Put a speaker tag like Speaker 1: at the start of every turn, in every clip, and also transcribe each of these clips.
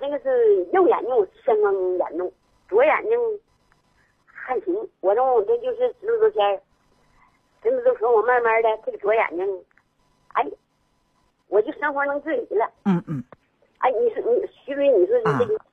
Speaker 1: 那个是右眼睛相当严重，左眼睛还行。我这就是10多天，甚至都说我慢慢的这个左眼睛，哎，我就生活能自理了。哎，徐主任，你说你这个，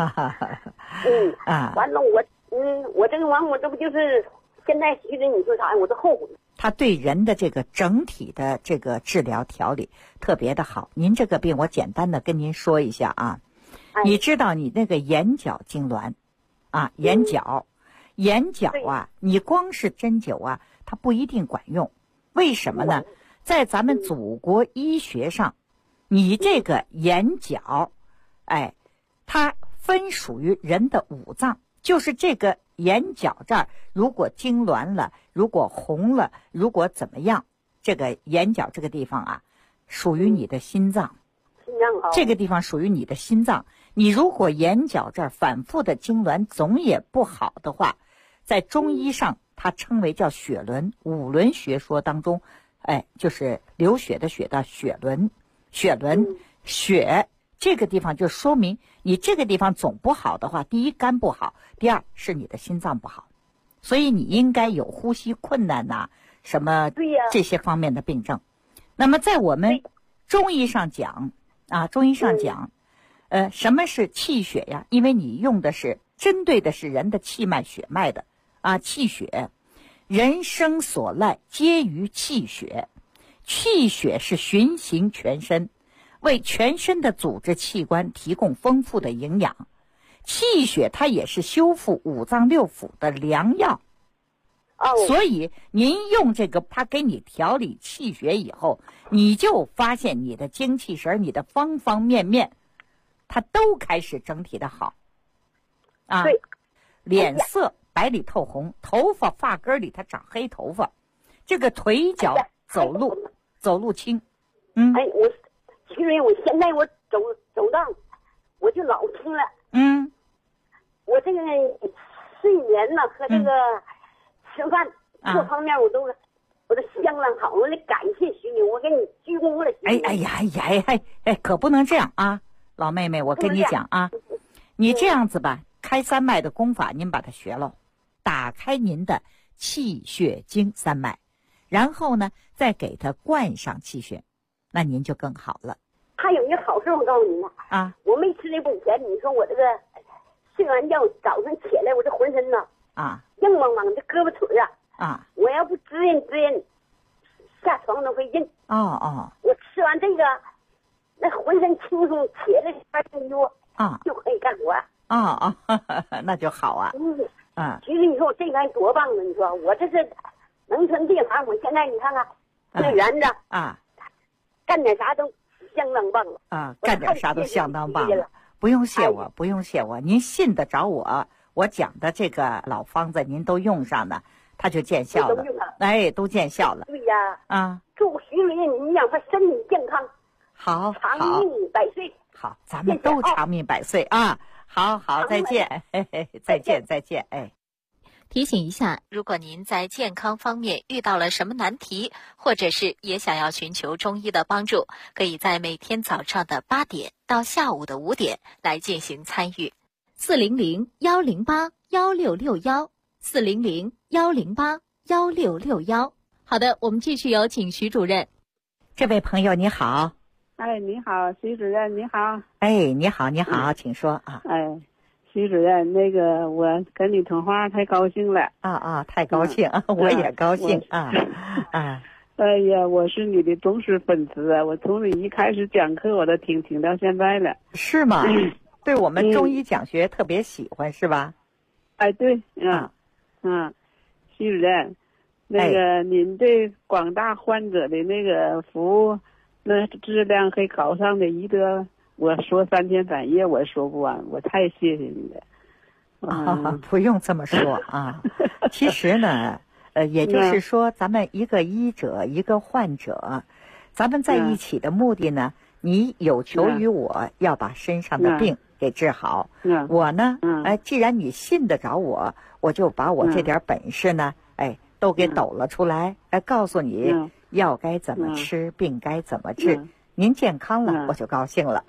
Speaker 1: 完了我这个我这不就是现在徐主任你说啥呀？我都后悔。
Speaker 2: 他对人的这个整体的这个治疗调理特别的好。您这个病我简单的跟您说一下啊，你知道你那个眼角痉挛啊，眼角啊，你光是针灸啊，它不一定管用。为什么呢？在咱们祖国医学上，你这个眼角，哎，它分属于人的五脏，就是这个眼角这儿如果痉挛了，如果红了，如果怎么样，这个眼角这个地方啊，属于你的心脏。这个地方属于你的心脏。你如果眼角这儿反复的痉挛总也不好的话，在中医上它称为叫血轮，五轮学说当中，哎，就是流血的血的血轮，血这个地方就说明你这个地方总不好的话，第一肝不好，第二是你的心脏不好，所以你应该有呼吸困难呐，什么这些方面的病症。那么在我们中医上讲啊，什么是气血呀？因为你用的是针对的是人的气脉血脉的啊，气血，人生所赖皆于气血，气血是循行全身，为全身的组织器官提供丰富的营养。气血它也是修复五脏六腑的良药。所以您用这个，它给你调理气血以后，你就发现你的精气神，你的方方面面，它都开始整体的好。啊，脸色白里透红，头发发根里它长黑头发，这个腿脚走路轻。
Speaker 1: 哎，徐主任，我现在我走道我就老轻了。我这个睡眠呢和这个吃饭各方面我都相当好，我得感谢徐主任，我给你鞠躬了。
Speaker 2: 哎，可不能这样啊，老妹妹，我跟你讲啊，你这样子吧，开三脉的功法您把它学了，打开您的气血经三脉，然后呢再给它灌上气血，那您就更好了。
Speaker 1: 还有一个好事我告诉你啊，我没吃这补钱，你说我这个睡完觉早上起来我这浑身呢硬邦邦的胳膊腿我要不滋润下床都会硬。我吃完这个那浑身轻松，起来穿衣服就可以干活。
Speaker 2: 那就好啊。
Speaker 1: 其实你说我这该多棒呢，你说我这是农村地方，我现在你看看这园子干点啥都相当棒了。
Speaker 2: 干点啥都相当棒了。不用谢我，您信得着我讲的这个老方子您都用上了，它就见效了。都见效了。
Speaker 1: 对呀。祝徐主任您养活身体健康，
Speaker 2: 好，
Speaker 1: 长命百岁。
Speaker 2: 好，咱们都长命百岁啊！好，再见，再见，哎。
Speaker 3: 提醒一下，如果您在健康方面遇到了什么难题，或者是也想要寻求中医的帮助，可以在每天早上的8点到下午的5点来进行参与。400-108-1661，400-108-1661。好的，我们继续有请徐主任。
Speaker 2: 这位朋友你好。
Speaker 4: 你好，徐主任你好。
Speaker 2: 你好，请说啊。
Speaker 4: 徐主任，那个我跟你通话太高兴了。
Speaker 2: 太高兴，我也高兴啊。
Speaker 4: 哎呀，我是你的忠实粉丝啊！我从你一开始讲课我都听到现在了。
Speaker 2: 是吗？对我们中医讲学特别喜欢是吧？
Speaker 4: 对，徐主任，那个您对广大患者的那个服务，那质量和高尚的医德，我说3天3夜我说不完，我太谢谢你了。
Speaker 2: 不用这么说啊。其实呢，也就是说，咱们一个医者，一个患者，咱们在一起的目的呢，你有求于我，要把身上的病给治好。我呢，既然你信得着我，我就把我这点本事呢，都给抖了出来，告诉你药该怎么吃，病该怎么治。 您健康了，我就高兴了。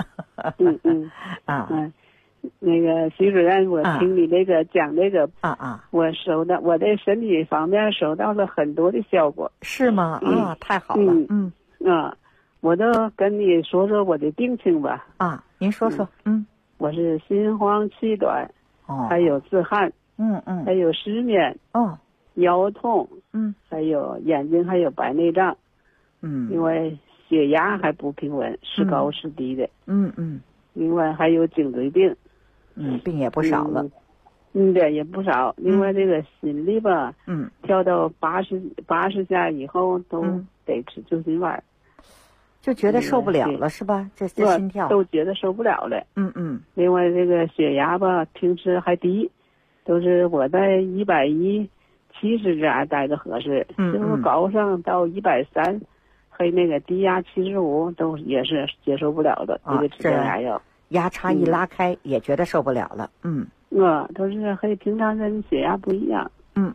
Speaker 4: 那个徐主任，我听你这个讲这个我的身体方面收到了很多的效果。
Speaker 2: 是吗？太好了。
Speaker 4: 我都跟你说说我的病情吧。
Speaker 2: 您说说。
Speaker 4: 我是心慌气短，还有自汗，还有失眠，腰痛，还有眼睛还有白内障，因为血压还不平稳，时高时低的，另外还有颈椎病，
Speaker 2: 病也不少了，
Speaker 4: 对，也不少。另外这个心率吧，跳到80下以后都得吃救心丸。
Speaker 2: 就觉得受不了了是吧？这心跳
Speaker 4: 都觉得受不了了。另外这个血压吧，平时还低，都是我在170这样待着合适。就是高上到130，还那个低压75都也是接受不了的，也得吃降压药。
Speaker 2: 压差一拉开，也觉得受不了了。
Speaker 4: 都是和平常人血压不一样。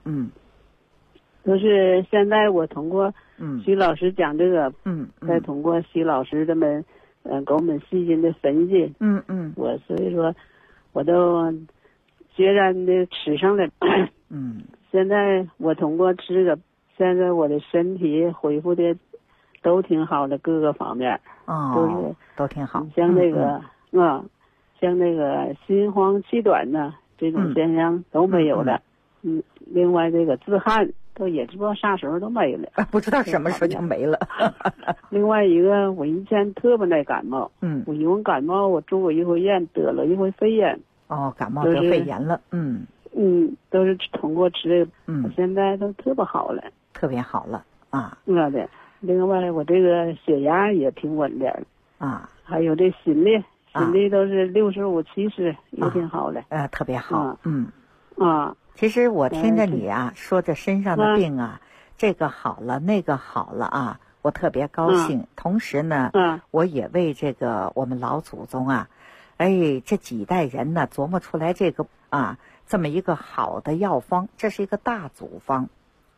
Speaker 4: 都是现在我通过徐老师讲这个，再通过徐老师他们给我们细心的分析，所以说我都决然的吃上了。现在我通过吃这个，现在我的身体恢复的都挺好的，各个方面
Speaker 2: 都挺好。
Speaker 4: 像那个像那个心慌气短呢，这种现象都没有了。另外这个自汗都也不知道啥时候都没了，
Speaker 2: 不知道什么时候就没了。
Speaker 4: 另外一个，我以前特别耐感冒，我因为感冒我住过一回院，得了一回肺炎。
Speaker 2: 感冒得肺炎了。
Speaker 4: 都是通过吃这个，现在都特别好了，
Speaker 2: 特别好了
Speaker 4: 对。另外我这个血压也平稳点还有这心率都是65、70，也挺好的。
Speaker 2: 特别好。其实我听着你说这身上的病这个好了那个好了我特别高兴。同时呢，我也为这个我们老祖宗这几代人呢琢磨出来这个这么一个好的药方。这是一个大组方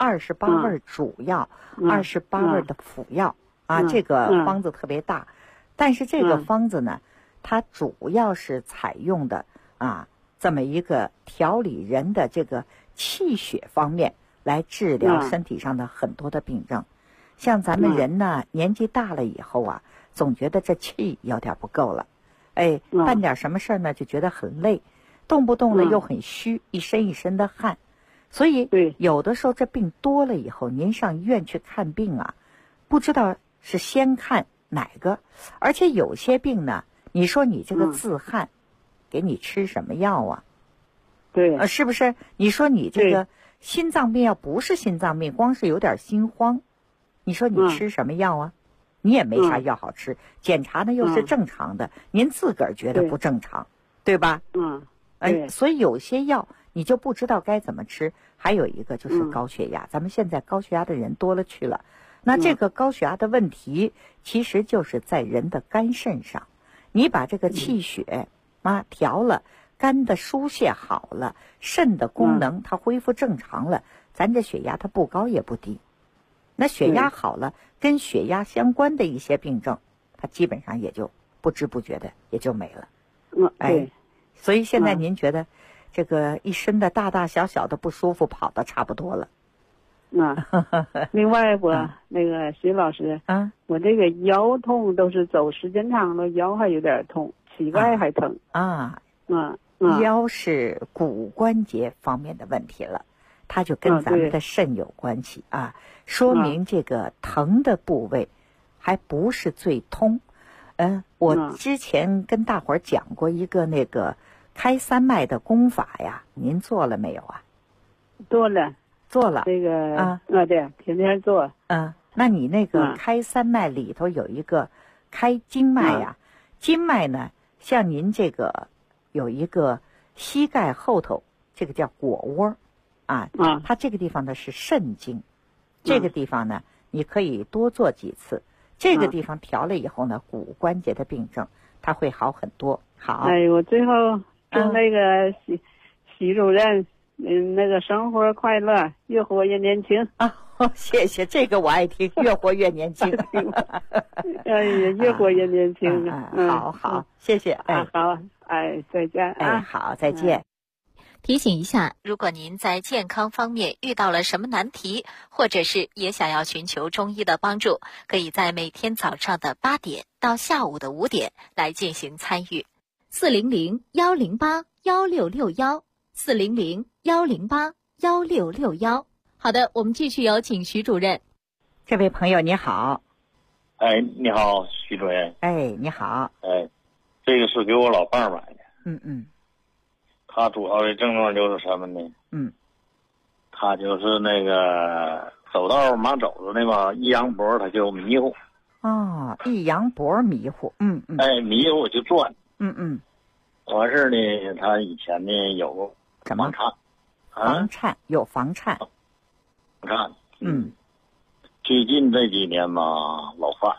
Speaker 2: ，28味主药，28味的辅药这个方子特别大，但是这个方子呢，它主要是采用的这么一个调理人的这个气血方面来治疗身体上的很多的病症。像咱们人呢，年纪大了以后总觉得这气有点不够了，办点什么事儿呢就觉得很累，动不动呢又很虚，一身一身的汗。所以有的时候这病多了以后，您上医院去看病不知道是先看哪个。而且有些病呢，你说你这个自汗，给你吃什么药
Speaker 4: 对，
Speaker 2: 是不是？你说你这个心脏病要不是心脏病，光是有点心慌，你说你吃什么药你也没啥药好吃，检查呢又是正常的，您自个儿觉得不正常，对吧？所以有些药你就不知道该怎么吃。还有一个就是高血压，咱们现在高血压的人多了去了。那这个高血压的问题其实就是在人的肝肾上，你把这个气血调了，肝的疏泄好了，肾的功能它恢复正常了，咱这血压它不高也不低。那血压好了，跟血压相关的一些病症，它基本上也就不知不觉的也就没了。所以现在您觉得这个一身的大大小小的不舒服跑得差不多了。
Speaker 4: 另外我那个徐老师我这个腰痛都是走时间长了，腰还有点痛，膝盖还疼
Speaker 2: 腰是骨关节方面的问题了，它就跟咱们的肾有关系说明这个疼的部位还不是最通。我之前跟大伙儿讲过一个那个开三脉的功法您做了没有
Speaker 4: 做了这个对，天天做。
Speaker 2: 那你那个开三脉里头有一个开经脉经脉呢，像您这个有一个膝盖后头，这个叫腘窝它这个地方呢是肾经，这个地方呢你可以多做几次，这个地方调了以后呢，骨关节的病症它会好很多。好，
Speaker 4: 我最后祝那个徐主任那个生活快乐，越活越年轻
Speaker 2: 谢谢，这个我爱听，越活越年轻。
Speaker 4: 哎呀，越活越年轻。
Speaker 2: 好好，谢谢。
Speaker 4: 好，再见啊。
Speaker 2: 好，再见。
Speaker 3: 提醒一下，如果您在健康方面遇到了什么难题，或者是也想要寻求中医的帮助，可以在每天早上的8点到下午的5点来进行参与。400-108-1661，400-108-1661。好的，我们继续有请徐主任。
Speaker 2: 这位朋友你好。
Speaker 5: 你好，徐主任。
Speaker 2: 你好。
Speaker 5: 这个是给我老伴儿买的。他主要的症状就是什么呢？他就是那个走道忙走着那吧，一扬脖他就迷糊。
Speaker 2: 一扬脖迷糊。
Speaker 5: 迷糊就转。完事呢，他以前呢有过房颤。
Speaker 2: 房颤有房颤。
Speaker 5: 最近这几年嘛，老犯。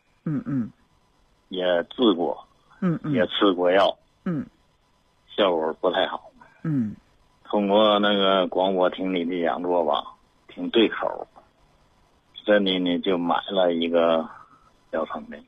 Speaker 5: 也治过。也吃过药。效果不太好。通过那个广播听你的讲座吧，挺对口。这里呢就买了一个疗程的。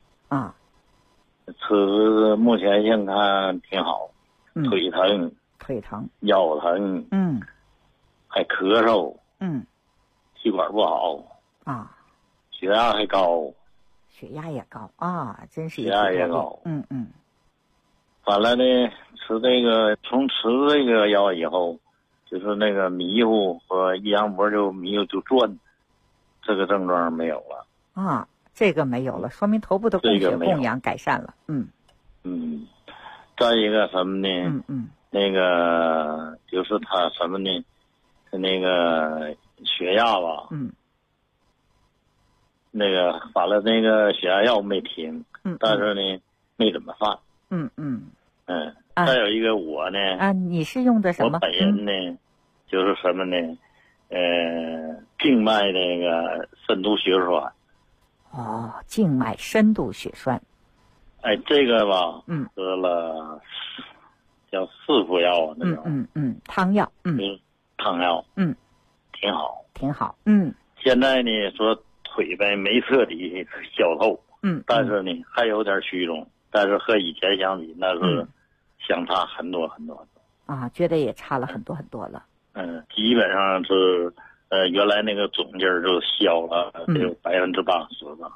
Speaker 5: 吃目前现看挺好。腿疼。腰疼。还咳嗽。气管不好。血压还高。
Speaker 2: 血压也高真是。
Speaker 5: 血压也高。完了呢，从吃这个药以后，就是那个迷糊和一扬脖就迷糊就转，这个症状没有了。
Speaker 2: 这个没有了，说明头部的供血供氧改善了。
Speaker 5: 再一个什么呢？那个就是他什么呢？那个血压吧。那个反了，那个血压药没停。但是呢，没怎么犯。再有一个我呢。
Speaker 2: 你是用的什么？
Speaker 5: 我本人呢，就是什么呢？静脉那个深度血栓。
Speaker 2: 静脉深度血栓。
Speaker 5: 这个吧，喝了叫4副药那种。
Speaker 2: 汤药。
Speaker 5: 汤药。
Speaker 2: 挺好。
Speaker 5: 现在呢，说腿呗没彻底消透。但是呢，还有点虚中，但是和以前相比，那是相差很多很多。
Speaker 2: 觉得也差了很多很多了。
Speaker 5: 基本上是原来那个肿劲儿就消了，有80%吧。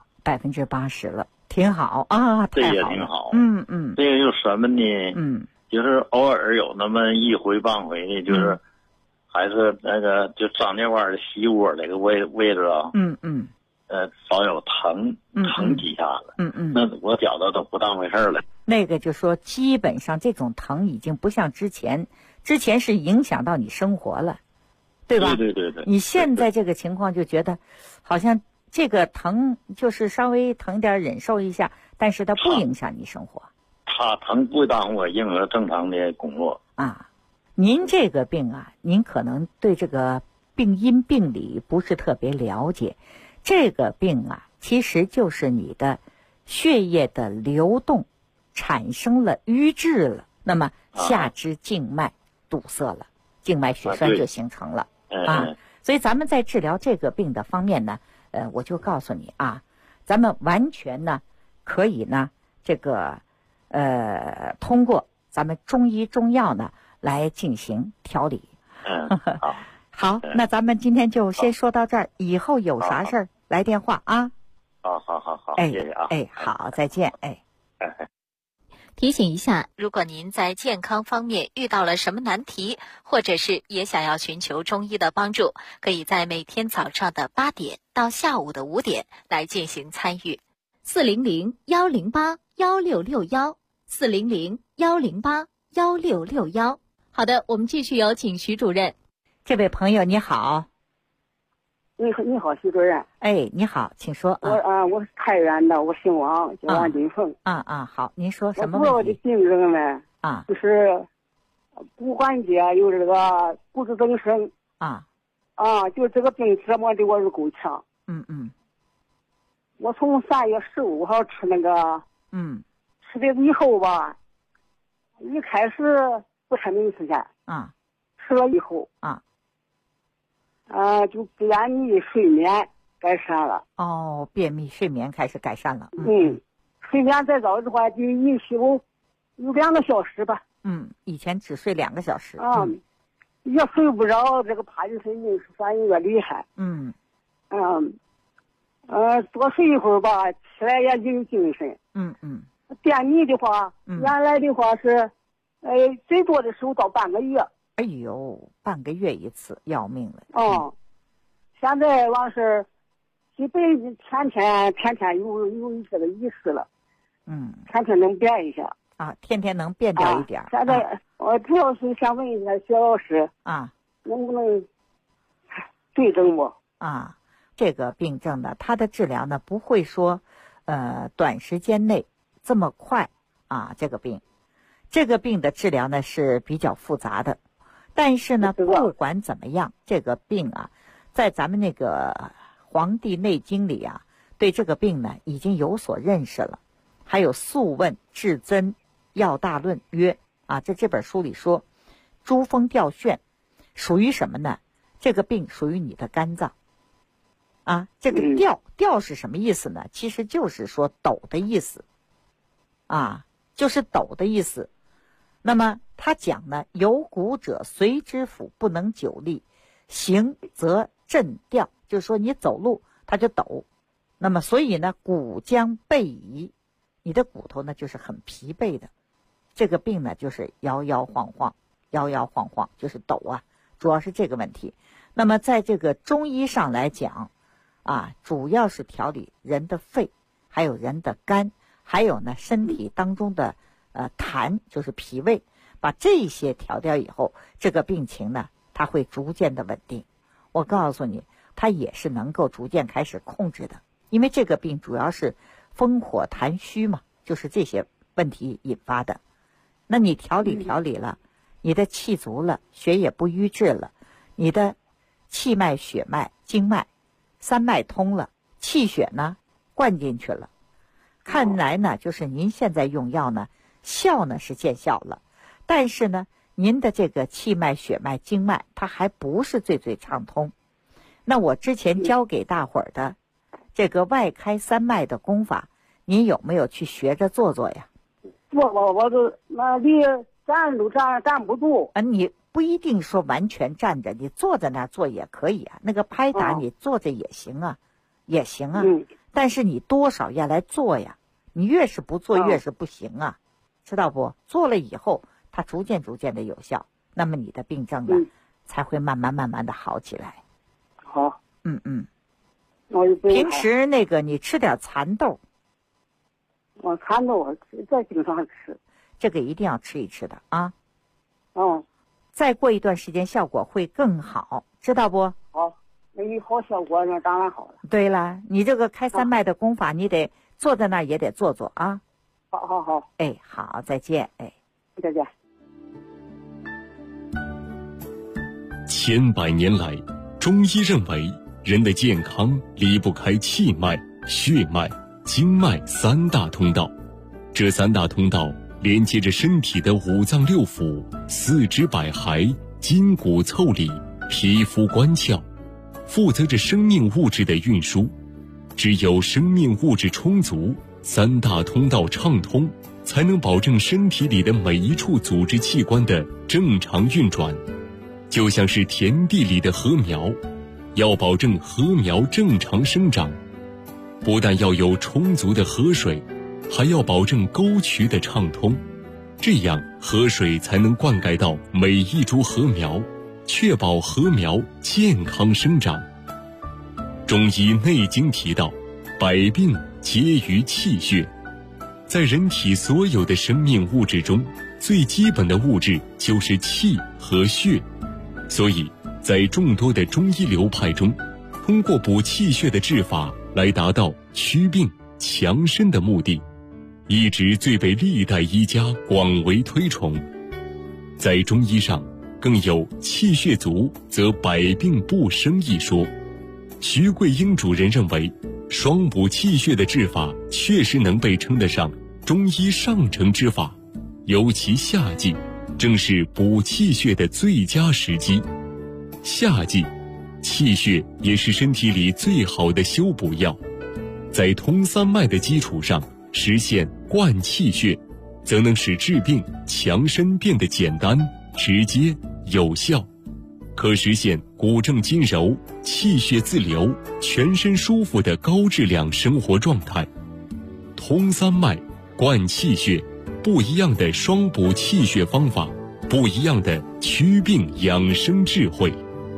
Speaker 2: 80%了，挺好
Speaker 5: 这也挺好。这个就是什么呢？就是偶尔有那么一回半回的，就是还是那个就张家湾的西窝那个位置啊。少有疼几下子。那我觉得都不当回事了。
Speaker 2: 那个就说基本上这种疼已经不像之前是影响到你生活了，对吧？
Speaker 5: 对。
Speaker 2: 你现在这个情况就觉得好像这个疼就是稍微疼点忍受一下，但是它不影响你生活。
Speaker 5: 它疼不耽误我任何正常的工作。
Speaker 2: 您这个病您可能对这个病因病理不是特别了解。这个病其实就是你的血液的流动产生了瘀滞了，那么下肢静脉堵塞了，静脉血栓就形成了。所以咱们在治疗这个病的方面呢，我就告诉你咱们完全呢可以呢这个通过咱们中医中药呢来进行调理。好，那咱们今天就先说到这儿，以后有啥事儿来电话
Speaker 5: 好，谢谢
Speaker 2: 好，再见。
Speaker 3: 提醒一下，如果您在健康方面遇到了什么难题，或者是也想要寻求中医的帮助，可以在每天早上的8点到下午的5点来进行参与。400-108-1661，400-108-1661。好的，我们继续有请徐主任。
Speaker 2: 这位朋友你好。
Speaker 6: 你好，徐主任。
Speaker 2: 你好，请说。
Speaker 6: 我是太原的，我姓王，叫王金凤。
Speaker 2: 好，您说什么问题？
Speaker 6: 我的病症呢？就是骨关节有这个骨质增生。就这个病折磨的我是够呛。我从3月15号吃那个，吃的以后吧，一开始不太明显。吃了以后。 就便秘睡眠改善了。
Speaker 2: 哦，便秘睡眠开始改善了。
Speaker 6: 睡眠再早的话就一宿有2个小时吧。
Speaker 2: 以前只睡2个小时。
Speaker 6: 越睡不着，这个帕金森病反应越厉害。多睡一会儿吧，起来也就有精神。便秘的话，原来的话是，最多的时候到半个月。
Speaker 2: 哎呦，半个月一次，要命了。
Speaker 6: 现在完事，基本天天有这个仪式了。天天能变一下。
Speaker 2: 天天能变掉一点。
Speaker 6: 现在我主要是想问一下薛老师，能不能对症不？
Speaker 2: 这个病症呢，它的治疗呢不会说，短时间内这么快这个病的治疗呢是比较复杂的，但是呢，不管怎么样，这个病在咱们那个《黄帝内经》里对这个病呢已经有所认识了。还有《素问·至真药大论》曰这本书里说，珠峰吊眩属于什么呢？这个病属于你的肝脏。这个吊是什么意思呢？其实就是说抖的意思。就是抖的意思。那么他讲呢，有骨者随之腑不能久立，行则震吊，就是说你走路它就抖。那么所以呢，骨将背移，你的骨头呢就是很疲惫的。这个病呢就是摇摇晃晃，就是抖主要是这个问题。那么在这个中医上来讲主要是调理人的肺，还有人的肝，还有呢身体当中的痰，就是脾胃，把这些调掉以后，这个病情呢它会逐渐的稳定。我告诉你，它也是能够逐渐开始控制的，因为这个病主要是风火痰虚嘛，就是这些问题引发的。那你调理了，你的气足了，血也不瘀滞了，你的气脉、血脉、经脉3脉通了，气血呢灌进去了。看来呢，就是您现在用药呢，效呢是见效了，但是呢，您的这个气脉、血脉、经脉，它还不是最畅通。那我之前教给大伙儿的这个外开3脉的功法，您有没有去学着做呀？
Speaker 6: 我都那离站都站不住。
Speaker 2: 你不一定说完全站着，你坐在那儿做也可以那个拍打你坐着也行也行但是你多少要来做呀，你越是不做越是不行知道不？做了以后它逐渐的有效，那么你的病症呢才会慢慢的好起来。
Speaker 6: 好。
Speaker 2: 平时那个你吃点蚕豆。
Speaker 6: 蚕豆在经常吃，
Speaker 2: 这个一定要吃一吃的再过一段时间效果会更好，知道不？
Speaker 6: 好，那有好效果那当然好了。
Speaker 2: 对了，你这个开3脉的功法，你得坐在那儿也得做好。
Speaker 6: 好。
Speaker 2: 好，再见。
Speaker 6: 再见。
Speaker 7: 千百年来，中医认为人的健康离不开气脉、血脉、经脉3大通道。这3大通道连接着身体的5脏6腑、四肢百骸、筋骨腠理、皮肤关窍，负责着生命物质的运输。只有生命物质充足，3大通道畅通，才能保证身体里的每一处组织器官的正常运转。就像是田地里的禾苗，要保证禾苗正常生长，不但要有充足的河水，还要保证沟渠的畅通，这样河水才能灌溉到每一株禾苗，确保禾苗健康生长。中医内经提到，百病皆于气血。在人体所有的生命物质中，最基本的物质就是气和血。所以在众多的中医流派中，通过补气血的治法来达到祛病强身的目的，一直最被历代医家广为推崇。在中医上更有气血足则百病不生一说。徐桂英主任认为，双补气血的治法确实能被称得上中医上乘之法，尤其夏季正是补气血的最佳时机。夏季气血也是身体里最好的修补药，在通三脉的基础上实现贯气血，则能使治病强身变得简单、直接、有效，可实现骨正筋柔、气血自流、全身舒服的高质量生活状态。通三脉，贯气血，不一样的双补气血方法，不一样的祛病养生智慧。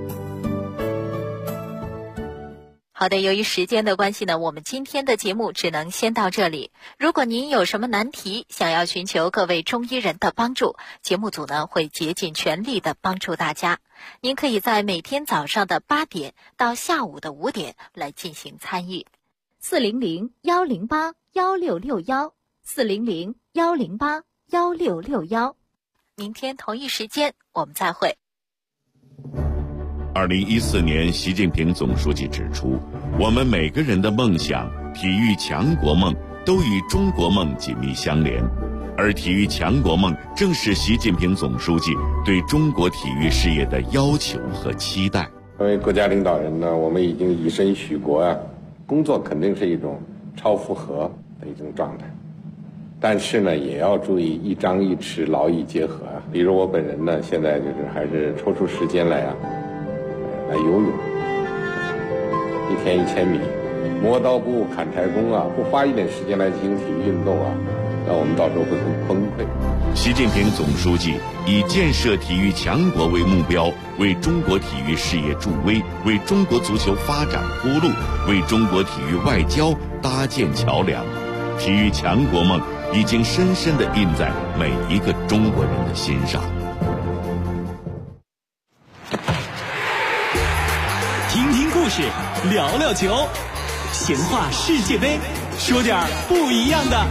Speaker 3: 好的，由于时间的关系呢，我们今天的节目只能先到这里。如果您有什么难题，想要寻求各位中医人的帮助，节目组呢会竭尽全力的帮助大家。您可以在每天早上的8点到下午的5点来进行参与。400-108-1661，400-108-1661。明天同一时间我们再会。
Speaker 8: 2014年，习近平总书记指出，我们每个人的梦想、体育强国梦都与中国梦紧密相连，而体育强国梦正是习近平总书记对中国体育事业的要求和期待。
Speaker 9: 作为国家领导人呢，我们已经以身许国啊，工作肯定是一种超负荷的一种状态，但是呢，也要注意一张一弛，劳逸结合啊。比如我本人呢，现在还是抽出时间来游泳，1天1000米，磨刀不误砍柴工啊，不花一点时间来进行体育运动啊，那我们到时候会很崩溃。
Speaker 8: 习近平总书记以建设体育强国为目标，为中国体育事业助威，为中国足球发展铺路，为中国体育外交搭建桥梁。体育强国梦已经深深地印在每一个中国人的心上。
Speaker 10: 听听故事，聊聊球，闲话世界杯，说点不一样的。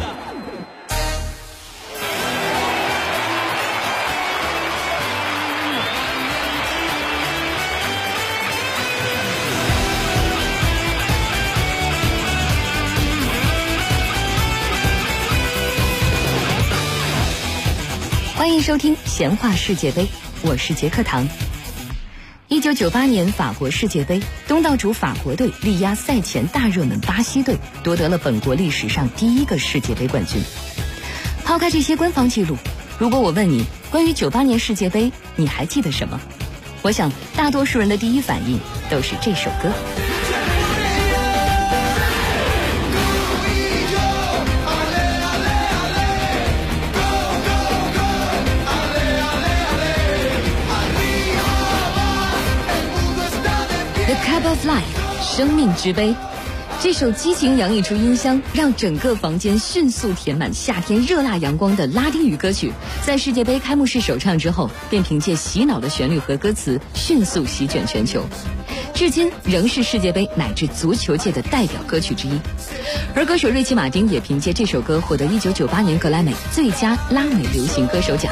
Speaker 11: 欢迎收听闲话世界杯，我是杰克唐。1998年法国世界杯，东道主法国队力压赛前大热门巴西队，夺得了本国历史上第一个世界杯冠军。抛开这些官方记录，如果我问你关于98年世界杯你还记得什么，我想大多数人的第一反应都是这首歌。The Cup of Life， 生命之杯。这首激情洋溢出音箱，让整个房间迅速填满夏天热辣阳光的拉丁语歌曲，在世界杯开幕式首唱之后，便凭借洗脑的旋律和歌词迅速席卷全球，至今仍是世界杯乃至足球界的代表歌曲之一。而歌手瑞奇·马丁也凭借这首歌获得1998年格莱美最佳拉美流行歌手奖。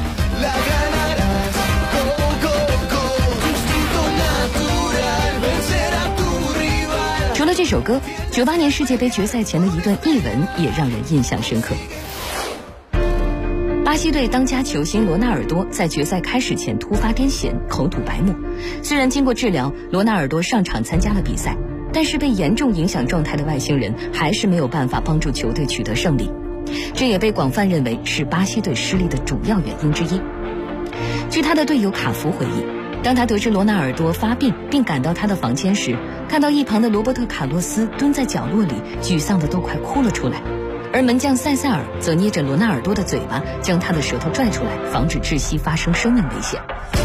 Speaker 11: 除了这首歌，98年世界杯决赛前的一段译文也让人印象深刻。巴西队当家球星罗纳尔多在决赛开始前突发癫痫，口吐白沫。虽然经过治疗，罗纳尔多上场参加了比赛，但是被严重影响状态的外星人还是没有办法帮助球队取得胜利。这也被广泛认为是巴西队失利的主要原因之一。据他的队友卡福回忆，当他得知罗纳尔多发病并赶到他的房间时，看到一旁的罗伯特卡洛斯蹲在角落里，沮丧的都快哭了出来，而门将塞塞尔则捏着罗纳尔多的嘴巴，将他的舌头拽出来，防止窒息发生生命危险。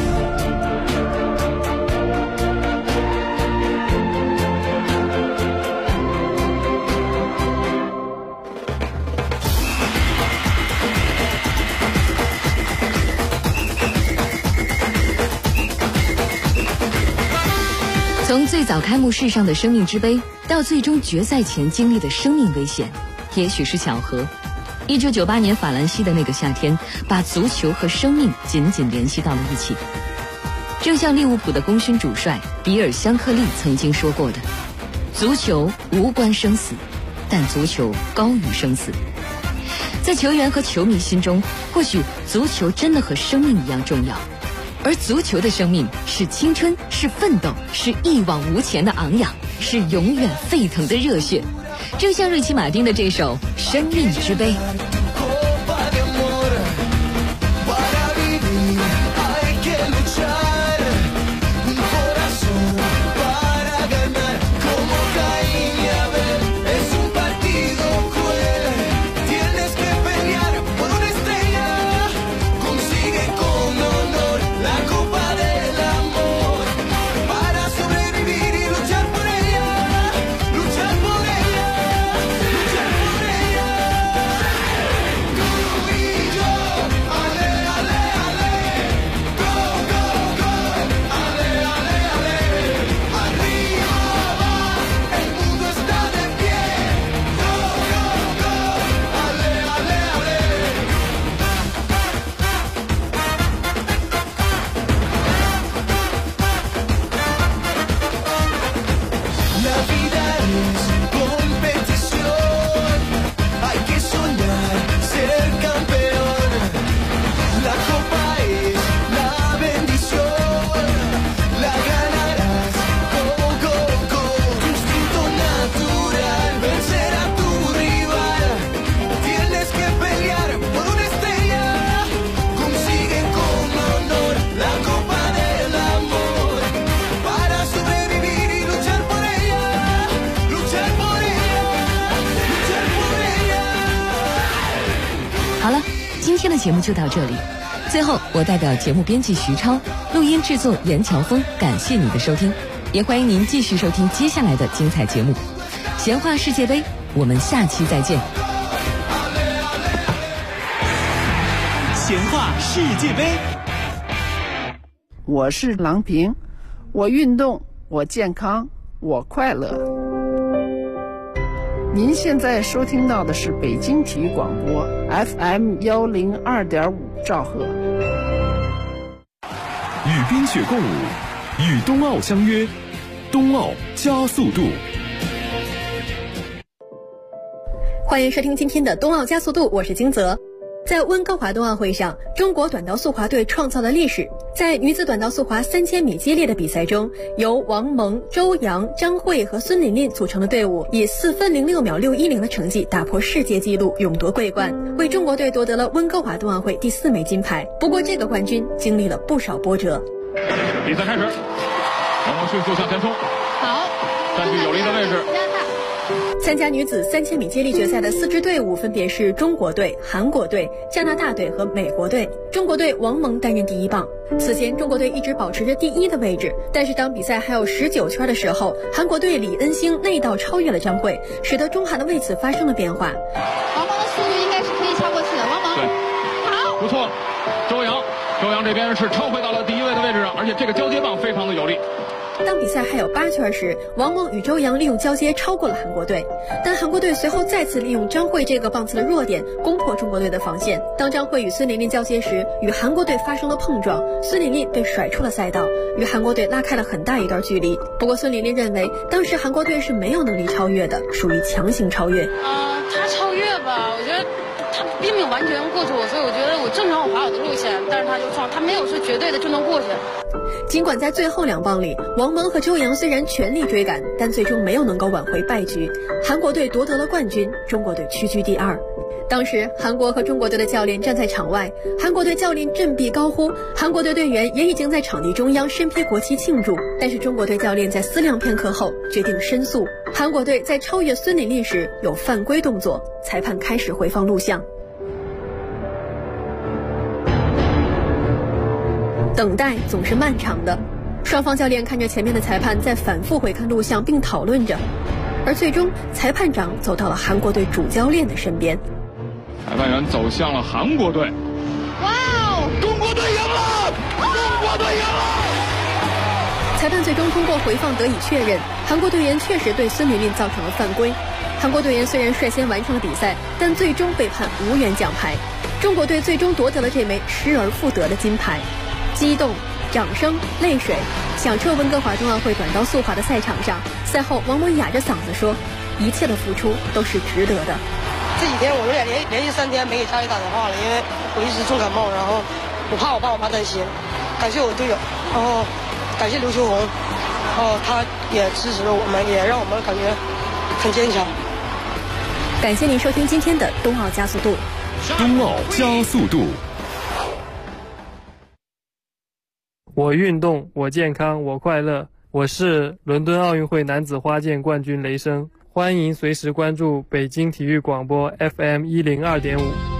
Speaker 11: 从最早开幕式上的生命之杯，到最终决赛前经历的生命危险，也许是巧合。1998年法兰西的那个夏天，把足球和生命紧紧联系到了一起。正像利物浦的功勋主帅比尔·香克利曾经说过的，足球无关生死，但足球高于生死。在球员和球迷心中，或许足球真的和生命一样重要。 而足球的生命是青春，是奋斗，是一往无前的昂扬，是永远沸腾的热血。正像瑞奇马丁的这首《生命之杯》。今天的节目就到这里。最后，我代表节目编辑徐超，录音制作严乔峰，感谢你的收听，也欢迎您继续收听接下来的精彩节目。闲话世界杯，我们下期再见。
Speaker 10: 闲话世界杯，
Speaker 12: 我是郎平，我运动，我健康，我快乐。您现在收听到的是北京体育广播 FM 102.5兆赫。
Speaker 7: 与冰雪共舞，与冬奥相约，冬奥加速度。
Speaker 13: 欢迎收听今天的冬奥加速度，我是金泽。在温哥华冬奥会上，中国短道速滑队创造了历史。在女子短道速滑3000米接力的比赛中，由王蒙、周洋、张慧和孙琳琳组成的队伍以4分06秒610的成绩打破世界纪录，勇夺桂冠，为中国队夺得了温哥华冬奥会第4枚金牌。不过这个冠军经历了不少波折。
Speaker 14: 比赛开始，王蒙迅速向前冲，
Speaker 15: 好，
Speaker 14: 占据有利的位置。
Speaker 13: 参加女子3000米接力决赛的4支队伍分别是中国队、韩国队、加拿大队和美国队。中国队王蒙担任第一棒。此前中国队一直保持着第一的位置，但是当比赛还有19圈的时候，韩国队李恩星内道超越了张慧，使得中韩的位次发生了变化。
Speaker 15: 王蒙的速度应该是可以超过去的，王蒙
Speaker 14: 对，
Speaker 15: 好，
Speaker 14: 不错。周洋这边是超回到了第一位的位置上，而且这个交接棒非常的有力。
Speaker 13: 当比赛还有8圈时，王蒙与周洋利用交接超过了韩国队，但韩国队随后再次利用张慧这个棒次的弱点攻破中国队的防线。当张慧与孙琳琳交接时，与韩国队发生了碰撞，孙琳琳被甩出了赛道，与韩国队拉开了很大一段距离。不过孙琳琳认为当时韩国队是没有能力超越的，属于强行超越。
Speaker 15: 他超越吧，我觉得他并没有完全过去我，所以我觉得我正常我滑我的路线，但是他就撞，他没有说绝对的就能过去。
Speaker 13: 尽管在最后2棒里，王蒙和周洋虽然全力追赶，但最终没有能够挽回败局。韩国队夺得了冠军，中国队屈居第2。当时韩国和中国队的教练站在场外，韩国队教练振臂高呼，韩国队队员也已经在场地中央身披国旗庆祝。但是中国队教练在思量片刻后决定申诉。韩国队在超越孙琳琳时有犯规动作，裁判开始回放录像。等待总是漫长的，双方教练看着前面的裁判在反复回看录像并讨论着，而最终裁判长走到了韩国队主教练的身边。
Speaker 14: 裁判员走向了韩国队。
Speaker 15: 哇哦，
Speaker 14: 中国队赢了！中国队赢了！
Speaker 13: 裁判最终通过回放得以确认，韩国队员确实对孙琳琳造成了犯规。韩国队员虽然率先完成了比赛，但最终被判无缘奖牌。中国队最终夺得了这枚失而复得的金牌。激动、掌声、泪水响彻温哥华冬奥会短道速滑的赛场上。赛后，王蒙哑着嗓子说：“一切的付出都是值得的。”
Speaker 16: 这几天我有点连续3天没给家里打电话了，因为我一直重感冒，然后我怕我爸我妈担心。 感谢我队友，然后感谢刘秋红，他也支持了我们，也让我们感觉很坚强。
Speaker 13: 感谢您收听今天的冬奥加速度。
Speaker 7: 冬奥加速度。
Speaker 17: 我运动，我健康，我快乐。我是伦敦奥运会男子花剑冠军雷声，欢迎随时关注北京体育广播 FM 102.5。